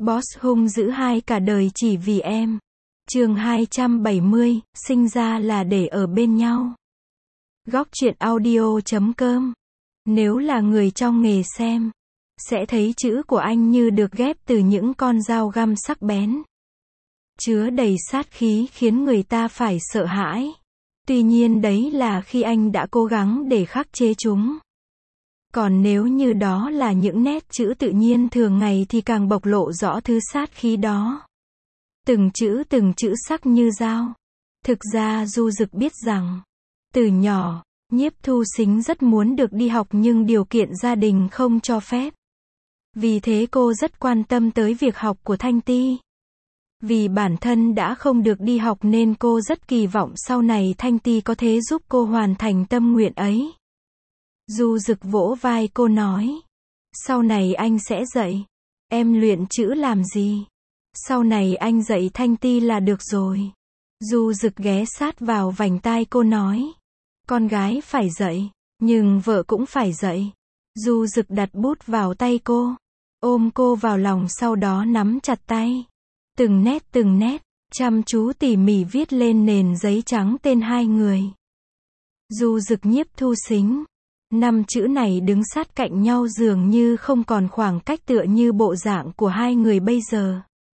Boss hung dữ hai cả đời chỉ vì em. Chương 270, sinh ra là để ở bên nhau. Góc truyện audio.com. Nếu là người trong nghề xem, sẽ thấy chữ của anh như được ghép từ những con dao găm sắc bén, chứa đầy sát khí khiến người ta phải sợ hãi. Tuy nhiên đấy là khi anh đã cố gắng để khắc chế chúng. Còn nếu như đó là những nét chữ tự nhiên thường ngày thì càng bộc lộ rõ thứ sát khí đó. Từng chữ sắc như dao. Thực ra Du Dực biết rằng, từ nhỏ, Nhiếp Thu Sính rất muốn được đi học nhưng điều kiện gia đình không cho phép. Vì thế cô rất quan tâm tới việc học của Thanh Ti. Vì bản thân đã không được đi học nên cô rất kỳ vọng sau này Thanh Ti có thể giúp cô hoàn thành tâm nguyện ấy. Du Dực vỗ vai cô nói, sau này anh sẽ dạy. Em luyện chữ làm gì? Sau này anh dạy Thanh Ti là được rồi. Du Dực ghé sát vào vành tai cô nói, con gái phải dạy, nhưng vợ cũng phải dạy. Du Dực đặt bút vào tay cô, ôm cô vào lòng sau đó nắm chặt tay. Từng nét, chăm chú tỉ mỉ viết lên nền giấy trắng tên hai người. Du Dực Nhiếp Thu Sính. 5 chữ này đứng sát cạnh nhau dường như không còn khoảng cách tựa như bộ dạng của hai người bây giờ.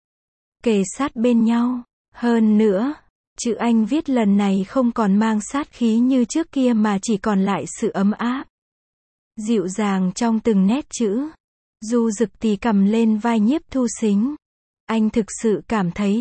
Kề sát bên nhau. Hơn nữa, chữ anh viết lần này không còn mang sát khí như trước kia mà chỉ còn lại sự ấm áp, dịu dàng trong từng nét chữ. Du Dực tì cầm lên vai Nhiếp Thu Sính. Anh thực sự cảm thấy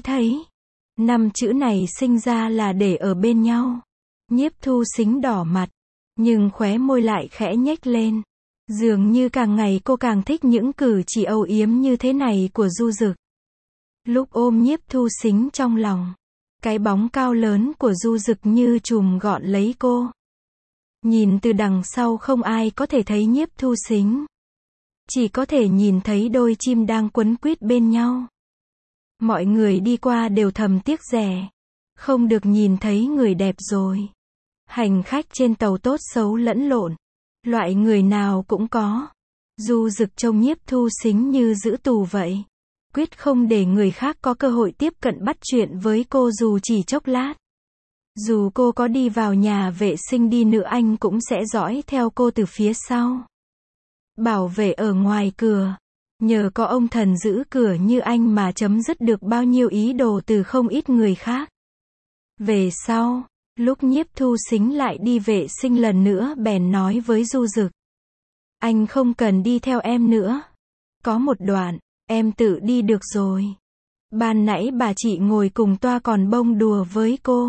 5 chữ này sinh ra là để ở bên nhau. Nhiếp Thu Sính đỏ mặt, nhưng khóe môi lại khẽ nhếch lên. Dường như càng ngày cô càng thích những cử chỉ âu yếm như thế này của Du Dực. Lúc ôm Nhiếp Thu Sính trong lòng, cái bóng cao lớn của Du Dực như chùm gọn lấy cô. Nhìn từ đằng sau không ai có thể thấy Nhiếp Thu Sính. Chỉ có thể nhìn thấy đôi chim đang quấn quýt bên nhau. Mọi người đi qua đều thầm tiếc rẻ, không được nhìn thấy người đẹp rồi. Hành khách trên tàu tốt xấu lẫn lộn, loại người nào cũng có. Du Dực trông Nhiếp Thu Sính như giữ tù vậy, quyết không để người khác có cơ hội tiếp cận bắt chuyện với cô dù chỉ chốc lát. Dù cô có đi vào nhà vệ sinh đi nữa anh cũng sẽ dõi theo cô từ phía sau. Bảo vệ ở ngoài cửa, nhờ có ông thần giữ cửa như anh mà chấm dứt được bao nhiêu ý đồ từ không ít người khác. Về sau, lúc Nhiếp Thu Sính lại đi vệ sinh lần nữa bèn nói với Du Dực, anh không cần đi theo em nữa. Có một đoạn, em tự đi được rồi. Ban nãy bà chị ngồi cùng toa còn bông đùa với cô,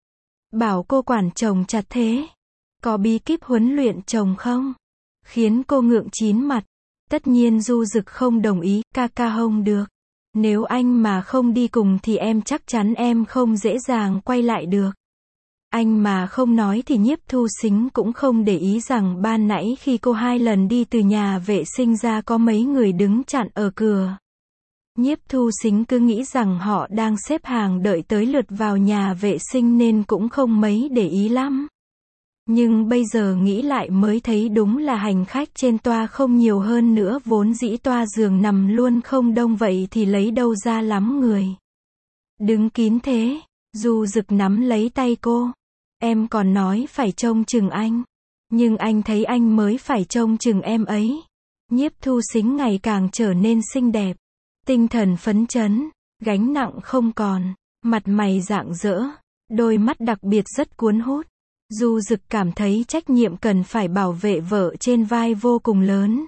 bảo cô quản chồng chặt thế. Có bí kíp huấn luyện chồng không? Khiến cô ngượng chín mặt. Tất nhiên Du Dực không đồng ý, ca không được. Nếu anh mà không đi cùng thì em chắc chắn em không dễ dàng quay lại được. Anh mà không nói thì Nhiếp Thu Sính cũng không để ý rằng ban nãy khi cô 2 lần đi từ nhà vệ sinh ra có mấy người đứng chặn ở cửa. Nhiếp Thu Sính cứ nghĩ rằng họ đang xếp hàng đợi tới lượt vào nhà vệ sinh nên cũng không mấy để ý lắm. Nhưng bây giờ nghĩ lại mới thấy đúng là hành khách trên toa không nhiều, hơn nữa vốn dĩ toa giường nằm luôn không đông vậy thì lấy đâu ra lắm người đứng kín thế. Du Dực nắm lấy tay cô. Em còn nói phải trông chừng anh, nhưng anh thấy anh mới phải trông chừng em ấy. Nhiếp Thu Sính ngày càng trở nên xinh đẹp, tinh thần phấn chấn, gánh nặng không còn, mặt mày rạng rỡ, đôi mắt đặc biệt rất cuốn hút. Du Dực cảm thấy trách nhiệm cần phải bảo vệ vợ trên vai vô cùng lớn.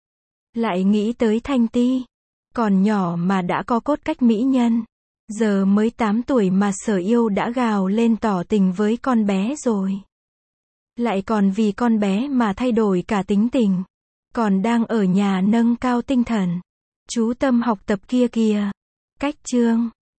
Lại nghĩ tới Thanh Ti, còn nhỏ mà đã có cốt cách mỹ nhân. Giờ mới 8 tuổi mà Sở Yêu đã gào lên tỏ tình với con bé rồi. Lại còn vì con bé mà thay đổi cả tính tình. Còn đang ở nhà nâng cao tinh thần, chú tâm học tập kia kìa. Cách chương